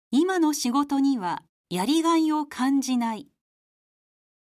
今の仕事にはやりがいを感じない。